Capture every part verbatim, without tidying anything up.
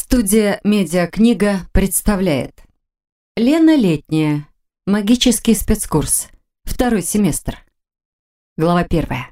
Студия «Медиакнига» представляет Лена Летняя. Магический спецкурс. Второй семестр. Глава первая.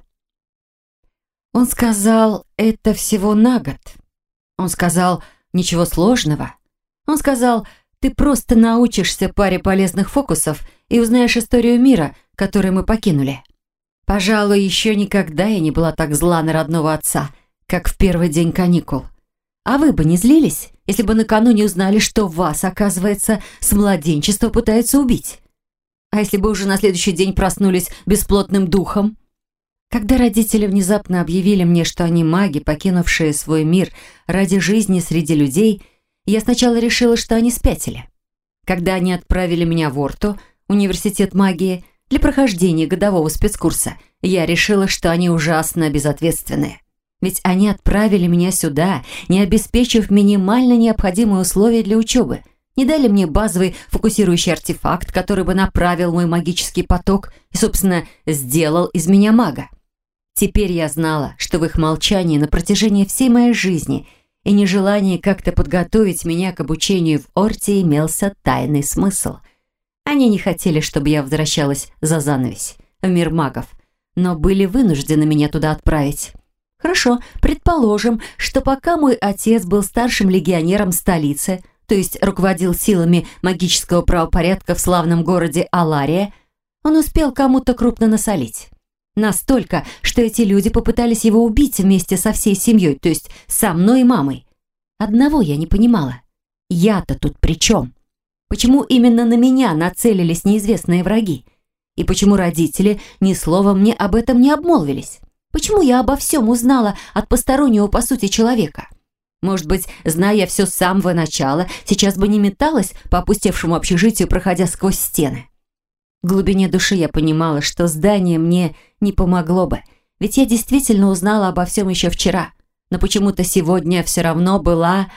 Он сказал, это всего на год. Он сказал, ничего сложного. Он сказал, ты просто научишься паре полезных фокусов и узнаешь историю мира, который мы покинули. Пожалуй, еще никогда я не была так зла на родного отца, как в первый день каникул. А вы бы не злились, если бы накануне узнали, что вас, оказывается, с младенчества пытаются убить? А если бы уже на следующий день проснулись бесплотным духом? Когда родители внезапно объявили мне, что они маги, покинувшие свой мир ради жизни среди людей, я сначала решила, что они спятили. Когда они отправили меня в Орту, университет магии, для прохождения годового спецкурса, я решила, что они ужасно безответственные. Ведь они отправили меня сюда, не обеспечив минимально необходимые условия для учебы, не дали мне базовый фокусирующий артефакт, который бы направил мой магический поток и, собственно, сделал из меня мага. Теперь я знала, что в их молчании на протяжении всей моей жизни и нежелании как-то подготовить меня к обучению в Орте имелся тайный смысл. Они не хотели, чтобы я возвращалась за занавесь, в мир магов, но были вынуждены меня туда отправить. Хорошо, предположим, что пока мой отец был старшим легионером столицы, то есть руководил силами магического правопорядка в славном городе Алария, он успел кому-то крупно насолить. Настолько, что эти люди попытались его убить вместе со всей семьей, то есть со мной и мамой. Одного я не понимала. Я-то тут при чем? Почему именно на меня нацелились неизвестные враги? И почему родители ни словом мне об этом не обмолвились? Почему я обо всем узнала от постороннего, по сути, человека? Может быть, зная все с самого начала, сейчас бы не металась по опустевшему общежитию, проходя сквозь стены. В глубине души я понимала, что здание мне не помогло бы, ведь я действительно узнала обо всем еще вчера, но почему-то сегодня все равно была...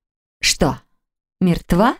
Что? Мертва?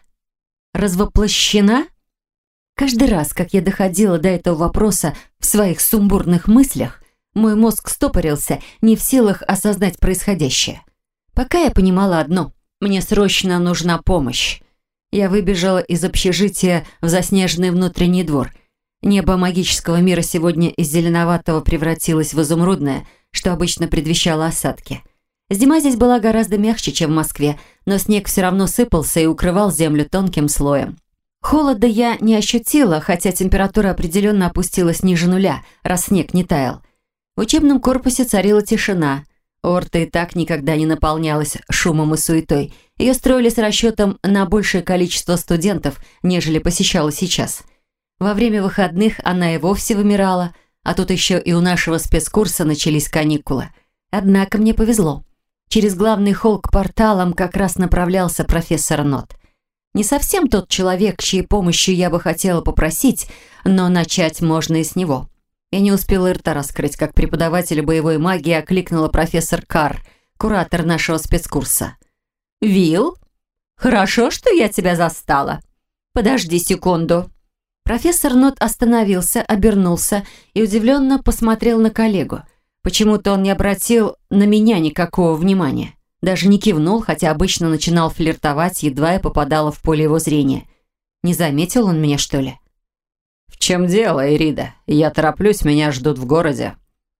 Развоплощена? Каждый раз, как я доходила до этого вопроса в своих сумбурных мыслях, мой мозг стопорился, не в силах осознать происходящее. Пока я понимала одно – мне срочно нужна помощь. Я выбежала из общежития в заснеженный внутренний двор. Небо магического мира сегодня из зеленоватого превратилось в изумрудное, что обычно предвещало осадки. Зима здесь была гораздо мягче, чем в Москве, но снег все равно сыпался и укрывал землю тонким слоем. Холода я не ощутила, хотя температура определенно опустилась ниже нуля, раз снег не таял. В учебном корпусе царила тишина. Орта и так никогда не наполнялась шумом и суетой. Ее строили с расчетом на большее количество студентов, нежели посещала сейчас. Во время выходных она и вовсе вымирала, а тут еще и у нашего спецкурса начались каникулы. Однако мне повезло. Через главный холл к порталам как раз направлялся профессор Нот. Не совсем тот человек, чьей помощью я бы хотела попросить, но начать можно и с него. Я не успела и рта раскрыть, как преподавателя боевой магии окликнула профессор Карр, куратор нашего спецкурса. «Вилл, хорошо, что я тебя застала. Подожди секунду». Профессор Нот остановился, обернулся и удивленно посмотрел на коллегу. Почему-то он не обратил на меня никакого внимания. Даже не кивнул, хотя обычно начинал флиртовать, едва я попадала в поле его зрения. Не заметил он меня, что ли? «В чем дело, Ирида? Я тороплюсь, меня ждут в городе».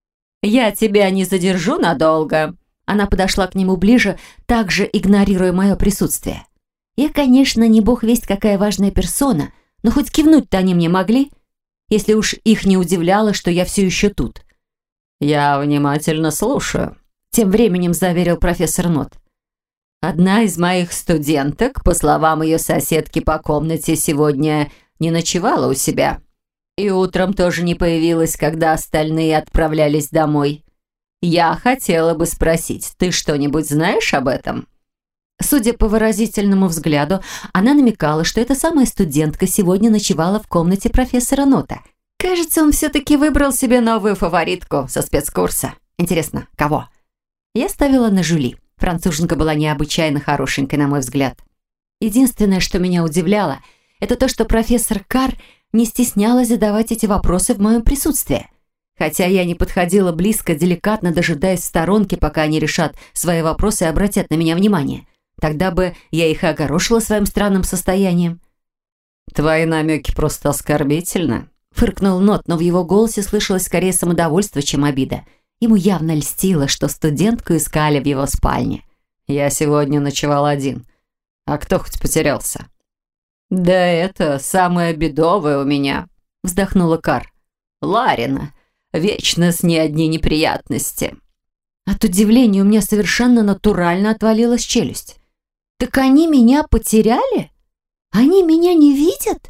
«Я тебя не задержу надолго». Она подошла к нему ближе, также игнорируя мое присутствие. Я, конечно, не бог весть какая важная персона, но хоть кивнуть-то они мне могли, если уж их не удивляло, что я все еще тут. «Я внимательно слушаю», — тем временем заверил профессор Нот. «Одна из моих студенток, по словам ее соседки по комнате, сегодня не ночевала у себя. И утром тоже не появилась, когда остальные отправлялись домой. Я хотела бы спросить, ты что-нибудь знаешь об этом?» Судя по выразительному взгляду, она намекала, что эта самая студентка сегодня ночевала в комнате профессора Нота. Кажется, он все-таки выбрал себе новую фаворитку со спецкурса. Интересно, кого? Я ставила на Жюли. Француженка была необычайно хорошенькой, на мой взгляд. Единственное, что меня удивляло, это то, что профессор Карр не стеснялась задавать эти вопросы в моем присутствии. Хотя я не подходила близко, деликатно дожидаясь в сторонке, пока они решат свои вопросы и обратят на меня внимание. Тогда бы я их и огорошила своим странным состоянием. «Твои намеки просто оскорбительны», — фыркнул Нот, но в его голосе слышалось скорее самодовольство, чем обида. Ему явно льстило, что студентку искали в его спальне. «Я сегодня ночевал один. А кто хоть потерялся?» «Да это самое бедовое у меня», — вздохнула Кар. «Ларина. Вечно с ней одни неприятности». От удивления у меня совершенно натурально отвалилась челюсть. «Так они меня потеряли? Они меня не видят?»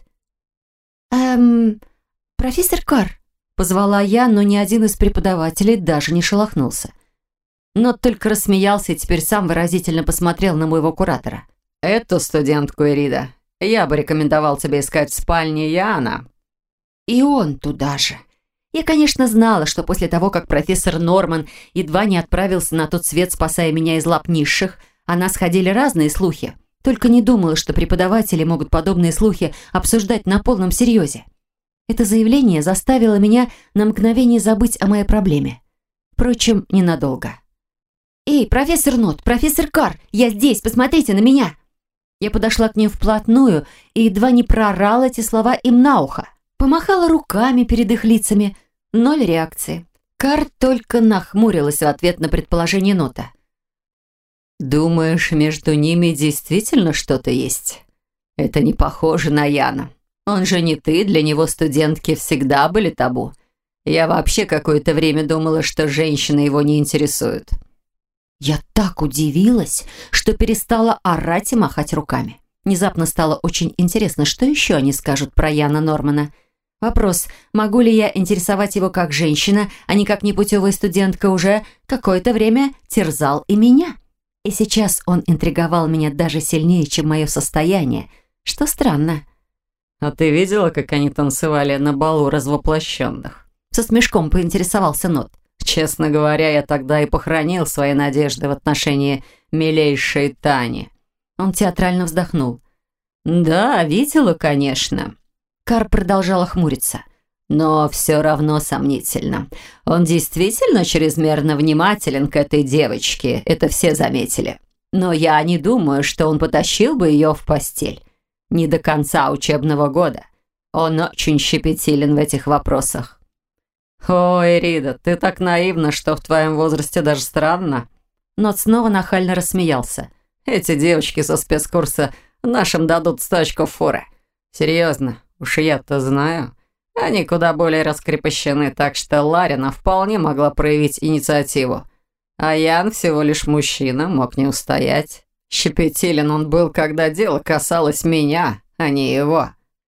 «Эм, профессор Кар», — позвала я, но ни один из преподавателей даже не шелохнулся. Нот только рассмеялся и теперь сам выразительно посмотрел на моего куратора. «Эту студентку, Ирида, я бы рекомендовал тебе искать в спальне Яна». И он туда же. Я, конечно, знала, что после того, как профессор Норман едва не отправился на тот свет, спасая меня из лап низших, о нас ходили разные слухи. Только не думала, что преподаватели могут подобные слухи обсуждать на полном серьезе. Это заявление заставило меня на мгновение забыть о моей проблеме. Впрочем, ненадолго. «Эй, профессор Нот, профессор Кар, я здесь, посмотрите на меня!» Я подошла к ним вплотную и едва не проорала эти слова им на ухо. Помахала руками перед их лицами. Ноль реакции. Кар только нахмурилась в ответ на предположение Нота. «Думаешь, между ними действительно что-то есть? Это не похоже на Яна. Он же не ты, для него студентки всегда были табу. Я вообще какое-то время думала, что женщины его не интересуют». Я так удивилась, что перестала орать и махать руками. Внезапно стало очень интересно, что еще они скажут про Яна Нормана. Вопрос, могу ли я интересовать его как женщина, а не как непутевая студентка, уже какое-то время терзал и меня. И сейчас он интриговал меня даже сильнее, чем мое состояние, что странно. «А ты видела, как они танцевали на балу развоплощенных?» Со смешком поинтересовался Нот. «Честно говоря, я тогда и похоронил свои надежды в отношении милейшей Тани». Он театрально вздохнул. «Да, видела, конечно». Кар продолжала хмуриться. «Но все равно сомнительно. Он действительно чрезмерно внимателен к этой девочке, это все заметили. Но я не думаю, что он потащил бы ее в постель. Не до конца учебного года. Он очень щепетилен в этих вопросах». «Ой, Рида, ты так наивна, что в твоем возрасте даже странно». Нот снова нахально рассмеялся. «Эти девочки со спецкурса нашим дадут сто очков форы. Серьезно, уж я-то знаю. Они куда более раскрепощены, так что Ларина вполне могла проявить инициативу. А Ян всего лишь мужчина, мог не устоять. Щепетилен он был, когда дело касалось меня, а не его».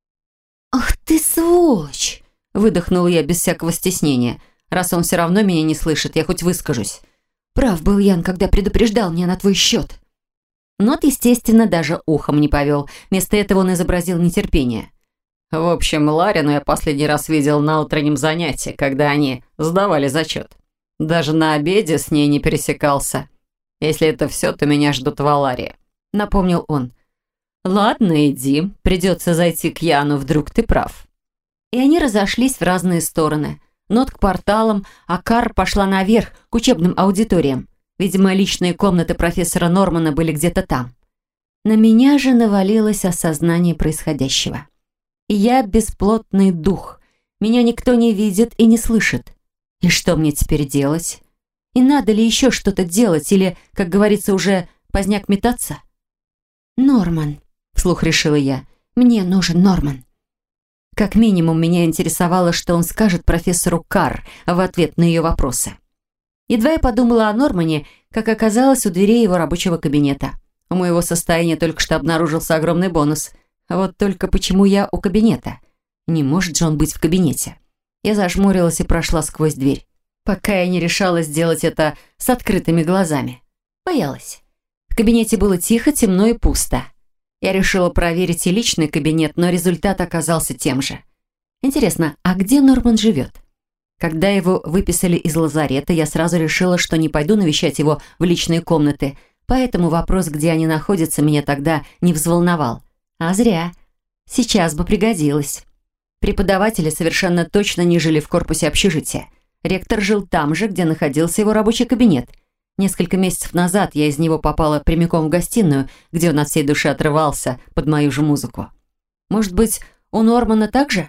«Ах ты сволочь!» Выдохнула я без всякого стеснения. Раз он все равно меня не слышит, я хоть выскажусь. Прав был Ян, когда предупреждал меня на твой счет. Нот, естественно, даже ухом не повел. Вместо этого он изобразил нетерпение. «В общем, Ларину я последний раз видел на утреннем занятии, когда они сдавали зачет. Даже на обеде с ней не пересекался. Если это все, то меня ждут в Аларии», — напомнил он. «Ладно, иди. Придется зайти к Яну, вдруг ты прав». И они разошлись в разные стороны. Нот к порталам, а Кар пошла наверх, к учебным аудиториям. Видимо, личные комнаты профессора Нормана были где-то там. На меня же навалилось осознание происходящего. И я бесплотный дух. Меня никто не видит и не слышит. И что мне теперь делать? И надо ли еще что-то делать или, как говорится, уже поздняк метаться? «Норман», — вслух решила я, — «мне нужен Норман». Как минимум, меня интересовало, что он скажет профессору Кар в ответ на ее вопросы. Едва я подумала о Нормане, как оказалось у дверей его рабочего кабинета. У моего состояния только что обнаружился огромный бонус. Вот только почему я у кабинета? Не может же он быть в кабинете. Я зажмурилась и прошла сквозь дверь, пока я не решала сделать это с открытыми глазами. Боялась. В кабинете было тихо, темно и пусто. Я решила проверить и личный кабинет, но результат оказался тем же. Интересно, а где Норман живет? Когда его выписали из лазарета, я сразу решила, что не пойду навещать его в личные комнаты, поэтому вопрос, где они находятся, меня тогда не взволновал. А зря. Сейчас бы пригодилось. Преподаватели совершенно точно не жили в корпусе общежития. Ректор жил там же, где находился его рабочий кабинет. Несколько месяцев назад я из него попала прямиком в гостиную, где он от всей души отрывался под мою же музыку. Может быть, у Нормана так же?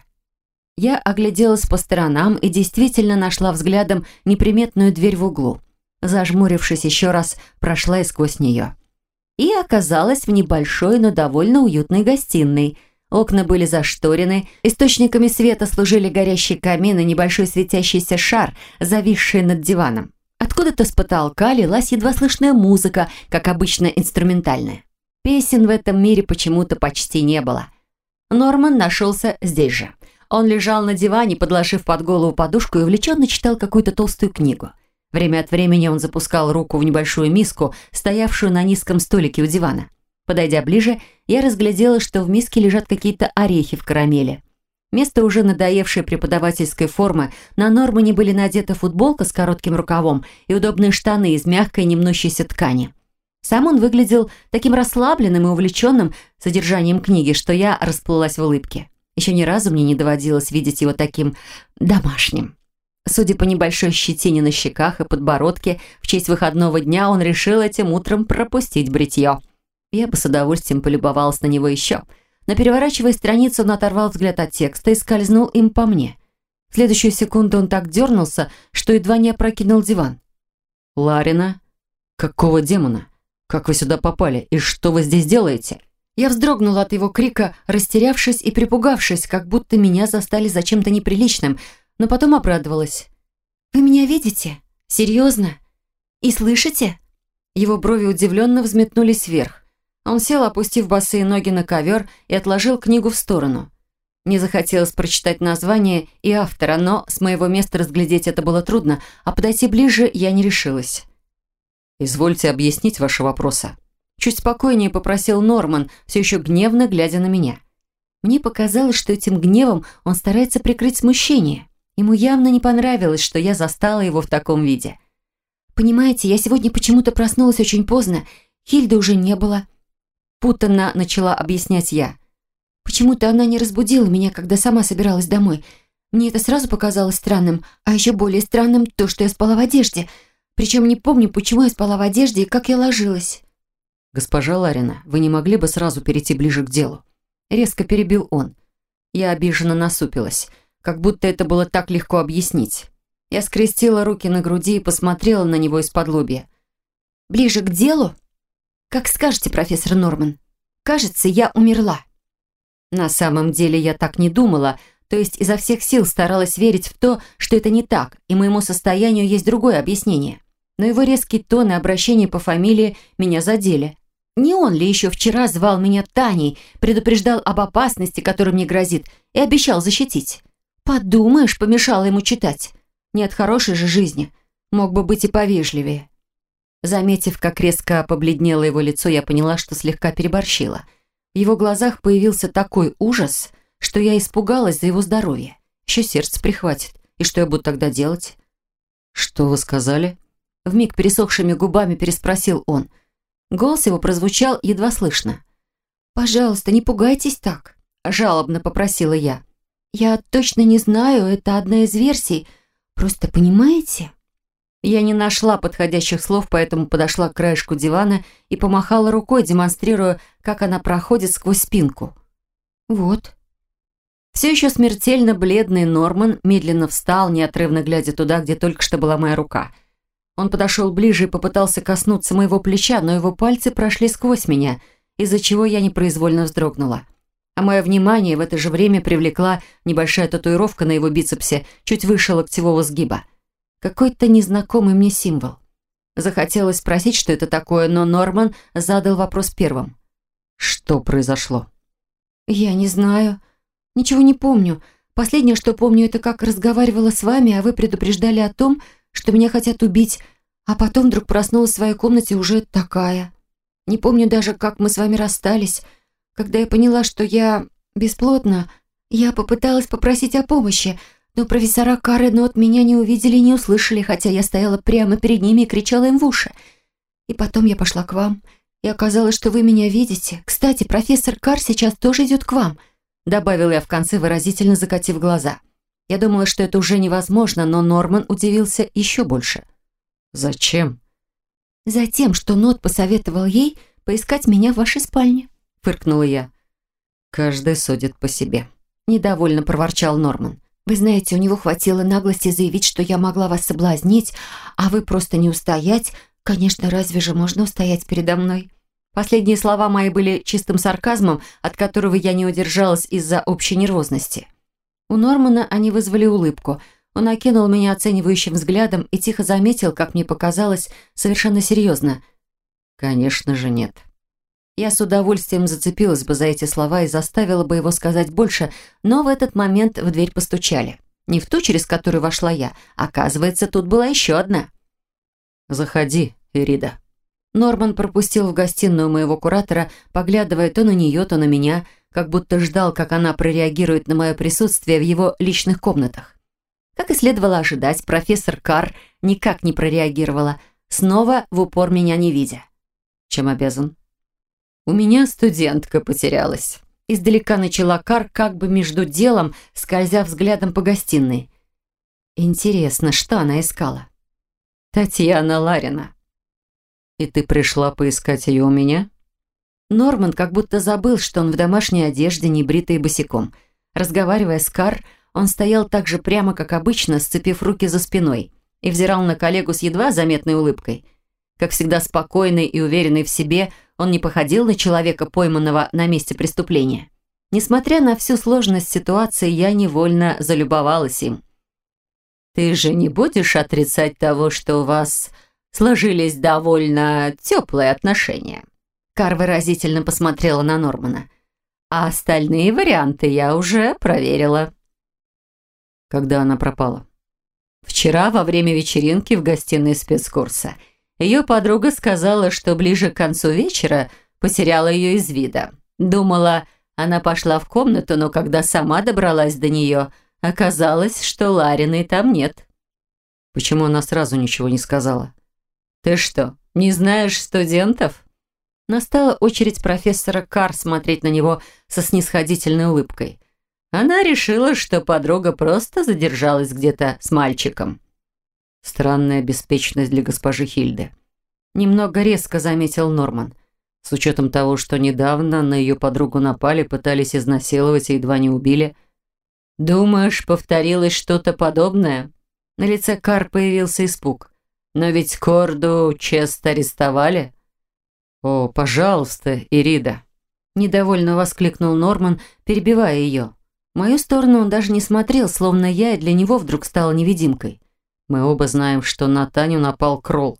Я огляделась по сторонам и действительно нашла взглядом неприметную дверь в углу. Зажмурившись еще раз, прошла и сквозь нее. И оказалась в небольшой, но довольно уютной гостиной. Окна были зашторены, источниками света служили горящий камин и небольшой светящийся шар, зависший над диваном. Откуда-то с потолка лилась едва слышная музыка, как обычно инструментальная. Песен в этом мире почему-то почти не было. Норман нашелся здесь же. Он лежал на диване, подложив под голову подушку и увлеченно читал какую-то толстую книгу. Время от времени он запускал руку в небольшую миску, стоявшую на низком столике у дивана. Подойдя ближе, я разглядела, что в миске лежат какие-то орехи в карамели. Вместо уже надоевшей преподавательской формы на Нормане были надеты футболка с коротким рукавом и удобные штаны из мягкой, немнущейся ткани. Сам он выглядел таким расслабленным и увлеченным содержанием книги, что я расплылась в улыбке. Еще ни разу мне не доводилось видеть его таким домашним. Судя по небольшой щетине на щеках и подбородке, в честь выходного дня он решил этим утром пропустить бритье. Я бы с удовольствием полюбовалась на него еще. Но переворачивая страницу, он оторвал взгляд от текста и скользнул им по мне. В следующую секунду он так дернулся, что едва не опрокинул диван. «Ларина? Какого демона? Как вы сюда попали? И что вы здесь делаете?» Я вздрогнула от его крика, растерявшись и припугавшись, как будто меня застали за чем-то неприличным, но потом обрадовалась. «Вы меня видите? Серьезно? И слышите?» Его брови удивленно взметнулись вверх. Он сел, опустив босые ноги на ковер, и отложил книгу в сторону. Мне захотелось прочитать название и автора, но с моего места разглядеть это было трудно, а подойти ближе я не решилась. «Извольте объяснить ваши вопросы». Чуть спокойнее попросил Норман, все еще гневно глядя на меня. Мне показалось, что этим гневом он старается прикрыть смущение. Ему явно не понравилось, что я застала его в таком виде. «Понимаете, я сегодня почему-то проснулась очень поздно. Хильды уже не было». Путанно начала объяснять я. «Почему-то она не разбудила меня, когда сама собиралась домой. Мне это сразу показалось странным, а еще более странным то, что я спала в одежде. Причем не помню, почему я спала в одежде и как я ложилась». «Госпожа Ларина, вы не могли бы сразу перейти ближе к делу?» Резко перебил он. Я обиженно насупилась, как будто это было так легко объяснить. Я скрестила руки на груди и посмотрела на него из-под лобья. «Ближе к делу? Как скажете, профессор Норман. Кажется, я умерла». На самом деле я так не думала, то есть изо всех сил старалась верить в то, что это не так, и моему состоянию есть другое объяснение. Но его резкий тон и обращение по фамилии меня задели. Не он ли еще вчера звал меня Таней, предупреждал об опасности, которая мне грозит, и обещал защитить? Подумаешь, помешала ему читать. Не от хорошей же жизни. Мог бы быть и повежливее. Заметив, как резко побледнело его лицо, я поняла, что слегка переборщила. В его глазах появился такой ужас, что я испугалась за его здоровье. Еще сердце прихватит. И что я буду тогда делать? «Что вы сказали?» Вмиг пересохшими губами переспросил он. Голос его прозвучал едва слышно. «Пожалуйста, не пугайтесь так», – жалобно попросила я. «Я точно не знаю, это одна из версий. Просто понимаете?» Я не нашла подходящих слов, поэтому подошла к краешку дивана и помахала рукой, демонстрируя, как она проходит сквозь спинку. «Вот». Все еще смертельно бледный Норман медленно встал, неотрывно глядя туда, где только что была моя рука. Он подошел ближе и попытался коснуться моего плеча, но его пальцы прошли сквозь меня, из-за чего я непроизвольно вздрогнула. А мое внимание в это же время привлекла небольшая татуировка на его бицепсе, чуть выше локтевого сгиба. Какой-то незнакомый мне символ. Захотелось спросить, что это такое, но Норман задал вопрос первым. «Что произошло?» «Я не знаю. Ничего не помню. Последнее, что помню, это как разговаривала с вами, а вы предупреждали о том, что меня хотят убить, а потом вдруг проснулась в своей комнате уже такая. Не помню даже, как мы с вами расстались. Когда я поняла, что я бесплодна, я попыталась попросить о помощи, но профессора Карр и Нот меня не увидели и не услышали, хотя я стояла прямо перед ними и кричала им в уши. И потом я пошла к вам, и оказалось, что вы меня видите. Кстати, профессор Карр сейчас тоже идет к вам», добавила я в конце, выразительно закатив глаза. Я думала, что это уже невозможно, но Норман удивился еще больше. «Зачем?» «Затем, что Нот посоветовал ей поискать меня в вашей спальне», — фыркнула я. «Каждый судит по себе», — недовольно проворчал Норман. «Вы знаете, у него хватило наглости заявить, что я могла вас соблазнить, а вы просто не устоять. Конечно, разве же можно устоять передо мной?» Последние слова мои были чистым сарказмом, от которого я не удержалась из-за общей нервозности. У Нормана они вызвали улыбку. Он окинул меня оценивающим взглядом и тихо заметил, как мне показалось, совершенно серьезно. «Конечно же нет». Я с удовольствием зацепилась бы за эти слова и заставила бы его сказать больше, но в этот момент в дверь постучали. Не в ту, через которую вошла я. Оказывается, тут была еще одна. «Заходи, Ирида». Норман пропустил в гостиную моего куратора, поглядывая то на нее, то на меня, как будто ждал, как она прореагирует на мое присутствие в его личных комнатах. Как и следовало ожидать, профессор Карр никак не прореагировала, снова в упор меня не видя. «Чем обязан?» «У меня студентка потерялась». Издалека начала Карр, как бы между делом, скользя взглядом по гостиной. Интересно, что она искала? «Татьяна Ларина». «И ты пришла поискать ее у меня?» Норман как будто забыл, что он в домашней одежде, небритый и босиком. Разговаривая с Карр, он стоял так же прямо, как обычно, сцепив руки за спиной, и взирал на коллегу с едва заметной улыбкой. Как всегда спокойный и уверенный в себе, он не походил на человека, пойманного на месте преступления. Несмотря на всю сложность ситуации, я невольно залюбовалась им. «Ты же не будешь отрицать того, что у вас сложились довольно теплые отношения?» Карр выразительно посмотрела на Нормана. «А остальные варианты я уже проверила». «Когда она пропала?» «Вчера во время вечеринки в гостиной спецкурса. Ее подруга сказала, что ближе к концу вечера потеряла ее из вида. Думала, она пошла в комнату, но когда сама добралась до нее, оказалось, что Лариной там нет». «Почему она сразу ничего не сказала?» «Ты что, не знаешь студентов?» Настала очередь профессора Карр смотреть на него со снисходительной улыбкой. Она решила, что подруга просто задержалась где-то с мальчиком. Странная беспечность для госпожи Хильды. Немного резко заметил Норман. С учетом того, что недавно на ее подругу напали, пытались изнасиловать и едва не убили. «Думаешь, повторилось что-то подобное?» На лице Карр появился испуг. «Но ведь Корду чест арестовали». «О, пожалуйста, Ирида!» Недовольно воскликнул Норман, перебивая ее. В мою сторону он даже не смотрел, словно я и для него вдруг стала невидимкой. Мы оба знаем, что на Таню напал Кролл.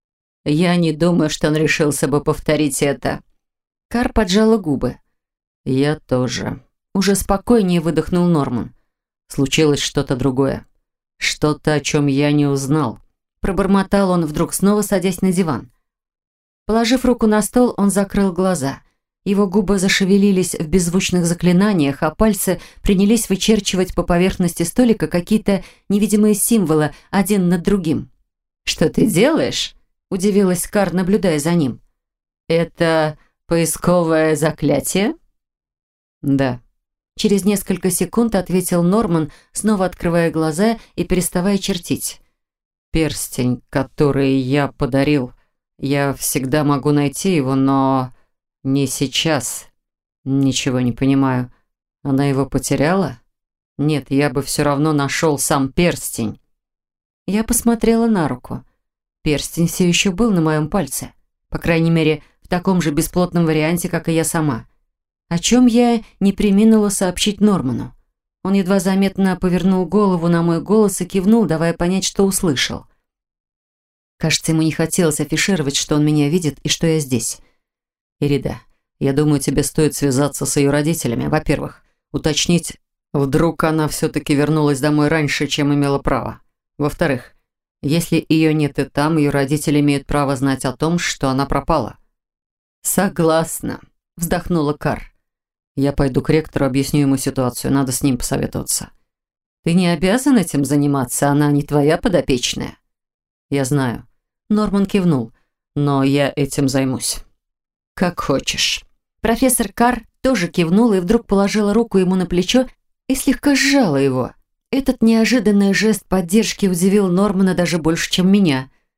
«Я не думаю, что он решился бы повторить это». Карр поджала губы. «Я тоже». Уже спокойнее выдохнул Норман. «Случилось что-то другое. Что-то, о чем я не узнал». Пробормотал он, вдруг снова садясь на диван. Положив руку на стол, он закрыл глаза. Его губы зашевелились в беззвучных заклинаниях, а пальцы принялись вычерчивать по поверхности столика какие-то невидимые символы один над другим. «Что ты делаешь?» – удивилась Карр, наблюдая за ним. «Это поисковое заклятие?» «Да». Через несколько секунд ответил Норман, снова открывая глаза и переставая чертить. «Перстень, который я подарил. Я всегда могу найти его, но не сейчас. Ничего не понимаю. Она его потеряла? Нет, я бы все равно нашел сам перстень». Я посмотрела на руку. Перстень все еще был на моем пальце. По крайней мере, в таком же бесплотном варианте, как и я сама. О чем я не преминула сообщить Норману. Он едва заметно повернул голову на мой голос и кивнул, давая понять, что услышал. Кажется, ему не хотелось афишировать, что он меня видит и что я здесь. «Ирида, я думаю, тебе стоит связаться с ее родителями. Во-первых, уточнить, вдруг она все-таки вернулась домой раньше, чем имела право. Во-вторых, если ее нет и там, ее родители имеют право знать о том, что она пропала». «Согласна», — вздохнула Карр. «Я пойду к ректору, объясню ему ситуацию. Надо с ним посоветоваться». «Ты не обязан этим заниматься, она не твоя подопечная». «Я знаю». Норман кивнул. «Но я этим займусь». «Как хочешь». Профессор Карр тоже кивнула и вдруг положила руку ему на плечо и слегка сжала его. Этот неожиданный жест поддержки удивил Нормана даже больше, чем меня.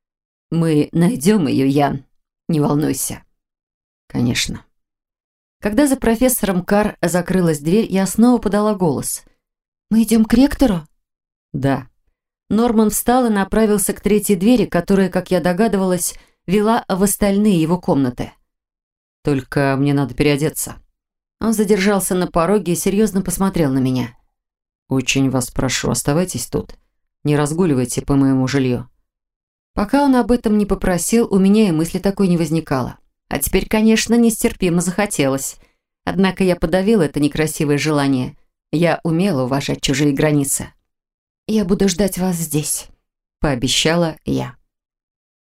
Мы найдем ее, Ян. Не волнуйся. Конечно. Когда за профессором Карр закрылась дверь, я снова подала голос. «Мы идем к ректору?» «Да». Норман встал и направился к третьей двери, которая, как я догадывалась, вела в остальные его комнаты. «Только мне надо переодеться». Он задержался на пороге и серьезно посмотрел на меня. «Очень вас прошу, оставайтесь тут. Не разгуливайте по моему жилью». Пока он об этом не попросил, у меня и мысли такой не возникало. А теперь, конечно, нестерпимо захотелось. Однако я подавила это некрасивое желание. Я умела уважать чужие границы. «Я буду ждать вас здесь», – пообещала я.